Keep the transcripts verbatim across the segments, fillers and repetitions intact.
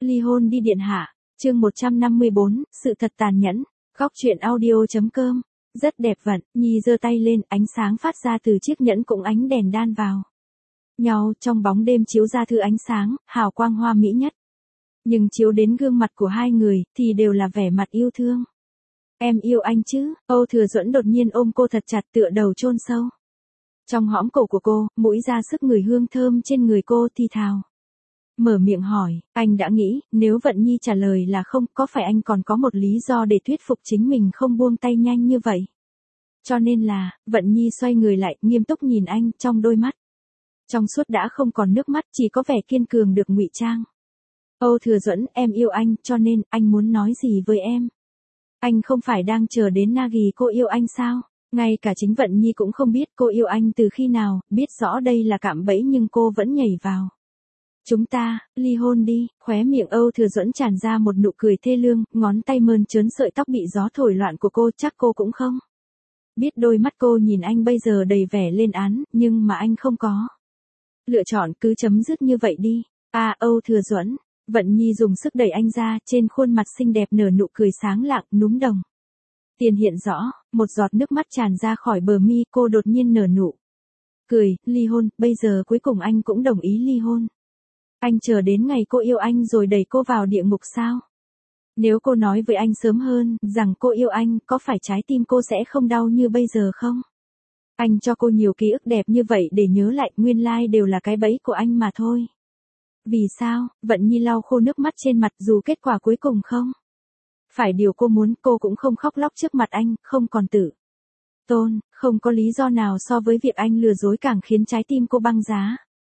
Ly hôn đi điện hạ. Chương một trăm năm mươi bốn, sự thật tàn nhẫn. Góc truyện audio.com. Rất đẹp vận, Nhi giơ tay lên, ánh sáng phát ra từ chiếc nhẫn cũng ánh đèn đan vào nhau, trong bóng đêm chiếu ra thứ ánh sáng, hào quang hoa mỹ nhất. Nhưng chiếu đến gương mặt của hai người, thì đều là vẻ mặt yêu thương. Em yêu anh chứ? Âu Thừa Duẫn đột nhiên ôm cô thật chặt, tựa đầu chôn sâu trong hõm cổ của cô, mũi ra sức ngửi hương thơm trên người cô, thì thào. Mở miệng hỏi, anh đã nghĩ, nếu Vận Nhi trả lời là không, có phải anh còn có một lý do để thuyết phục chính mình không buông tay nhanh như vậy? Cho nên là, Vận Nhi xoay người lại, nghiêm túc nhìn anh, trong đôi mắt. Trong suốt đã không còn nước mắt, chỉ có vẻ kiên cường được ngụy trang. Âu Thừa Duẫn, em yêu anh, cho nên, anh muốn nói gì với em? Anh không phải đang chờ đến Nagi cô yêu anh sao? Ngay cả chính Vận Nhi cũng không biết cô yêu anh từ khi nào, biết rõ đây là cạm bẫy nhưng cô vẫn nhảy vào. Chúng ta, ly hôn đi, khóe miệng Âu Thừa Duẫn tràn ra một nụ cười thê lương, ngón tay mơn trớn sợi tóc bị gió thổi loạn của cô, chắc cô cũng không biết đôi mắt cô nhìn anh bây giờ đầy vẻ lên án, nhưng mà anh không có lựa chọn, cứ chấm dứt như vậy đi. À, Âu Thừa Duẫn. Vận Nhi dùng sức đẩy anh ra, trên khuôn mặt xinh đẹp nở nụ cười sáng lạng, núm đồng tiền hiện rõ, một giọt nước mắt tràn ra khỏi bờ mi, cô đột nhiên nở nụ cười, ly hôn, bây giờ cuối cùng anh cũng đồng ý ly hôn. Anh chờ đến ngày cô yêu anh rồi đẩy cô vào địa ngục sao? Nếu cô nói với anh sớm hơn, rằng cô yêu anh, có phải trái tim cô sẽ không đau như bây giờ không? Anh cho cô nhiều ký ức đẹp như vậy để nhớ lại, nguyên lai đều là cái bẫy của anh mà thôi. Vì sao? Vận Nhi lau khô nước mắt trên mặt, dù kết quả cuối cùng không phải điều cô muốn, cô cũng không khóc lóc trước mặt anh, không còn tự tôn, không có lý do nào so với việc anh lừa dối càng khiến trái tim cô băng giá.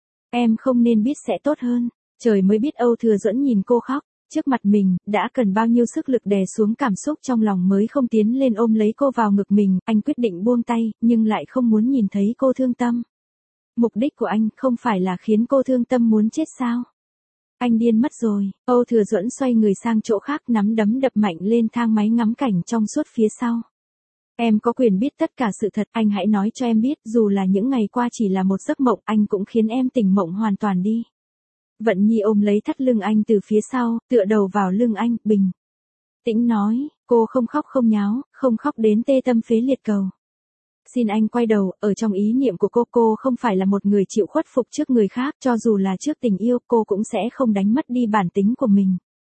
Em không nên biết sẽ tốt hơn. Trời mới biết Âu Thừa Duẫn nhìn cô khóc trước mặt mình, đã cần bao nhiêu sức lực đè xuống cảm xúc trong lòng mới không tiến lên ôm lấy cô vào ngực mình, anh quyết định buông tay, nhưng lại không muốn nhìn thấy cô thương tâm. Mục đích của anh không phải là khiến cô thương tâm muốn chết sao? Anh điên mất rồi. Âu Thừa Duẫn xoay người sang chỗ khác, nắm đấm đập mạnh lên thang máy ngắm cảnh trong suốt phía sau. Em có quyền biết tất cả sự thật, anh hãy nói cho em biết, dù là những ngày qua chỉ là một giấc mộng, anh cũng khiến em tỉnh mộng hoàn toàn đi. Vận Nhi ôm lấy thắt lưng anh từ phía sau, tựa đầu vào lưng anh, bình tĩnh nói, cô không khóc không nháo, không khóc đến tê tâm phế liệt cầu. Xin anh quay đầu, ở trong ý niệm của cô, cô không phải là một người chịu khuất phục trước người khác, cho dù là trước tình yêu, cô cũng sẽ không đánh mất đi bản tính của mình.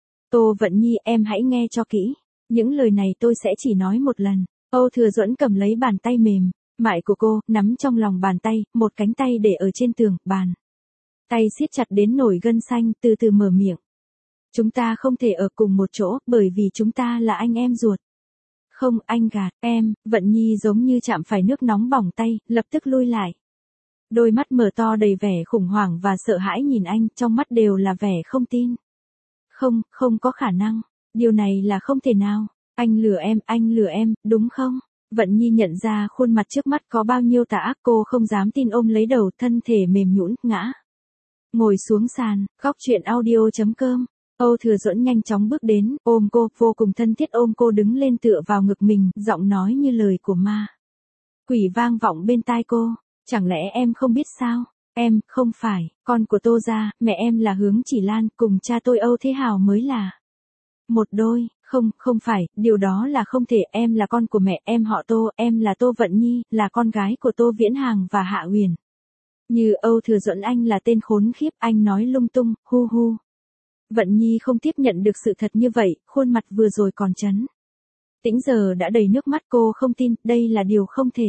Tô Vận Nhi, em hãy nghe cho kỹ. Những lời này tôi sẽ chỉ nói một lần. Âu Thừa Duẫn cầm lấy bàn tay mềm mại của cô, nắm trong lòng bàn tay, một cánh tay để ở trên tường, bàn tay siết chặt đến nổi gân xanh, từ từ mở miệng. Chúng ta không thể ở cùng một chỗ, bởi vì chúng ta là anh em ruột. Không, anh gạt em. Vận Nhi giống như chạm phải nước nóng bỏng tay, lập tức lui lại. Đôi mắt mở to đầy vẻ khủng hoảng và sợ hãi nhìn anh, trong mắt đều là vẻ không tin. Không, không có khả năng. Điều này là không thể nào. Anh lừa em, anh lừa em, đúng không? Vận Nhi nhận ra khuôn mặt trước mắt có bao nhiêu tà ác, cô không dám tin, ôm lấy đầu, thân thể mềm nhũn, ngã ngồi xuống sàn. Góc truyện audio.com. Âu Thừa Duẫn nhanh chóng bước đến, ôm cô, vô cùng thân thiết ôm cô đứng lên tựa vào ngực mình, giọng nói như lời của ma quỷ vang vọng bên tai cô. Chẳng lẽ em không biết sao? Em, không phải, con của Tô gia, mẹ em là Hướng Chỉ Lan, cùng cha tôi Âu Thế Hào mới là một đôi. Không, không phải, điều đó là không thể, em là con của mẹ, em họ Tô, em là Tô Vận Nhi, là con gái của Tô Viễn Hàng và Hạ Huyền. Như Âu Thừa Duẫn, anh là tên khốn khiếp, anh nói lung tung, hu hu. Vận Nhi không tiếp nhận được sự thật như vậy, khuôn mặt vừa rồi còn trấn tĩnh giờ đã đầy nước mắt, cô không tin, đây là điều không thể.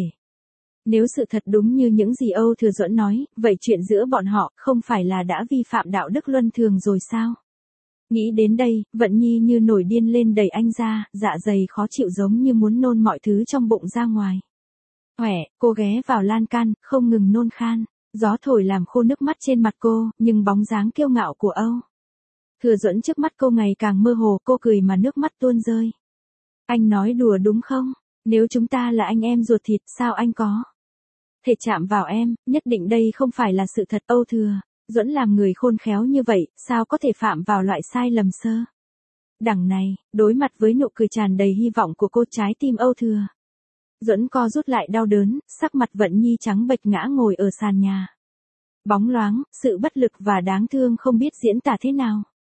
Nếu sự thật đúng như những gì Âu Thừa Duẫn nói, vậy chuyện giữa bọn họ không phải là đã vi phạm đạo đức luân thường rồi sao? Nghĩ đến đây, Vận Nhi như nổi điên lên, đẩy anh ra, dạ dày khó chịu giống như muốn nôn mọi thứ trong bụng ra ngoài. Hoẻ, cô ghé vào lan can, không ngừng nôn khan. Gió thổi làm khô nước mắt trên mặt cô, nhưng bóng dáng kiêu ngạo của Âu Thừa Duẫn trước mắt cô ngày càng mơ hồ, cô cười mà nước mắt tuôn rơi. Anh nói đùa đúng không? Nếu chúng ta là anh em ruột thịt, sao anh có thể chạm vào em? Nhất định đây không phải là sự thật. Âu Thừa Duẫn làm người khôn khéo như vậy, sao có thể phạm vào loại sai lầm sơ đẳng này? Đối mặt với nụ cười tràn đầy hy vọng của cô, trái tim Âu Thừa Duẫn co rút lại đau đớn, sắc mặt Vận Nhi trắng bệch ngã ngồi ở sàn nhà. Bóng loáng, sự bất lực và đáng thương không biết diễn tả thế nào.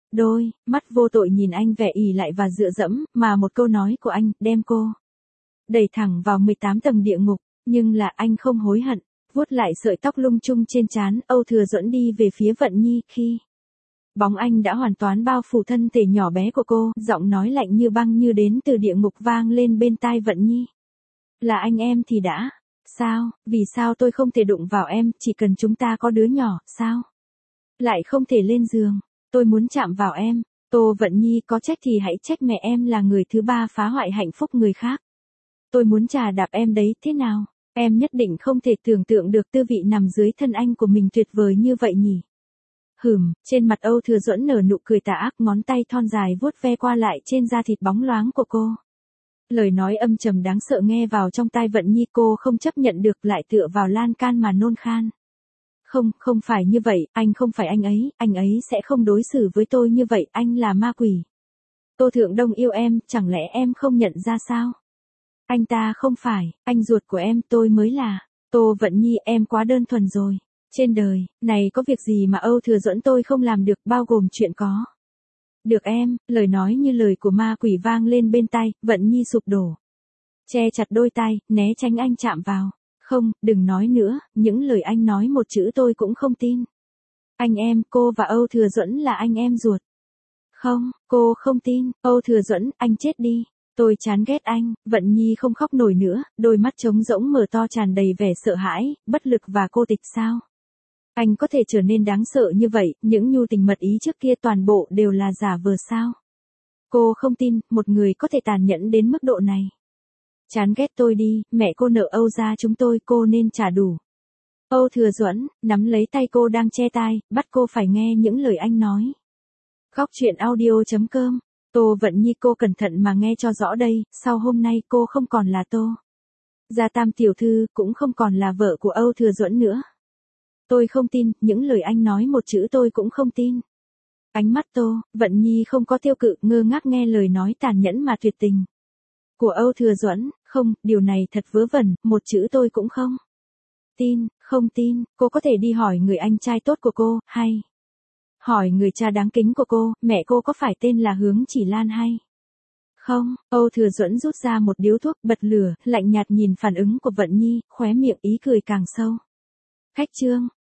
Đôi mắt vô tội nhìn anh vẻ ỉ lại và dựa dẫm, mà một câu nói của anh đem cô đẩy thẳng vào mười tám tầng địa ngục, nhưng là anh không hối hận. Vuốt lại sợi tóc lung chung trên trán, Âu Thừa Duẫn đi về phía Vận Nhi khi bóng anh đã hoàn toàn bao phủ thân thể nhỏ bé của cô, giọng nói lạnh như băng như đến từ địa ngục vang lên bên tai Vận Nhi. Là anh em thì đã. Sao, vì sao tôi không thể đụng vào em, chỉ cần chúng ta có đứa nhỏ, sao? Lại không thể lên giường, tôi muốn chạm vào em. Tô Vận Nhi có trách thì hãy trách mẹ em là người thứ ba phá hoại hạnh phúc người khác. Tôi muốn trà đạp em đấy, thế nào? Em nhất định không thể tưởng tượng được tư vị nằm dưới thân anh của mình tuyệt vời như vậy nhỉ? Hửm, trên mặt Âu Thừa Duẫn nở nụ cười tà ác, ngón tay thon dài vuốt ve qua lại trên da thịt bóng loáng của cô. Lời nói âm trầm đáng sợ nghe vào trong tai Vận Nhi, cô không chấp nhận được, lại tựa vào lan can mà nôn khan. Không, không phải như vậy, anh không phải anh ấy, anh ấy sẽ không đối xử với tôi như vậy, anh là ma quỷ. Tô Thượng Đông yêu em, chẳng lẽ em không nhận ra sao? Anh ta không phải, anh ruột của em, tôi mới là. Tô Vận Nhi, em quá đơn thuần rồi. Trên đời này có việc gì mà Âu Thừa Duẫn tôi không làm được, bao gồm chuyện có được em. Lời nói như lời của ma quỷ vang lên bên tai, Vận Nhi sụp đổ. Che chặt đôi tay, né tránh anh chạm vào. Không, đừng nói nữa, những lời anh nói một chữ tôi cũng không tin. Anh em, cô và Âu Thừa Duẫn là anh em ruột. Không, cô không tin. Âu Thừa Duẫn, anh chết đi. Tôi chán ghét anh. Vận Nhi không khóc nổi nữa, đôi mắt trống rỗng mở to tràn đầy vẻ sợ hãi, bất lực và cô tịch. Sao anh có thể trở nên đáng sợ như vậy, những nhu tình mật ý trước kia toàn bộ đều là giả vờ sao? Cô không tin, một người có thể tàn nhẫn đến mức độ này. Chán ghét tôi đi, mẹ cô nợ Âu gia chúng tôi, cô nên trả đủ. Âu Thừa Duẫn nắm lấy tay cô đang che tai, bắt cô phải nghe những lời anh nói. Góc truyện audio chấm com. Tô Vận Nhi, cô cẩn thận mà nghe cho rõ đây, sau hôm nay cô không còn là Tô gia tam tiểu thư, cũng không còn là vợ của Âu Thừa Duẫn nữa. Tôi không tin, những lời anh nói một chữ tôi cũng không tin. Ánh mắt Tô Vận Nhi không có tiêu cự, ngơ ngác nghe lời nói tàn nhẫn mà tuyệt tình của Âu Thừa Duẫn. Không, điều này thật vớ vẩn, một chữ tôi cũng không tin, không tin. Cô có thể đi hỏi người anh trai tốt của cô, hay hỏi người cha đáng kính của cô, mẹ cô có phải tên là Hướng Chỉ Lan hay không? Âu Thừa Duẫn rút ra một điếu thuốc, bật lửa, lạnh nhạt nhìn phản ứng của Vận Nhi, khóe miệng ý cười càng sâu. Khách trương.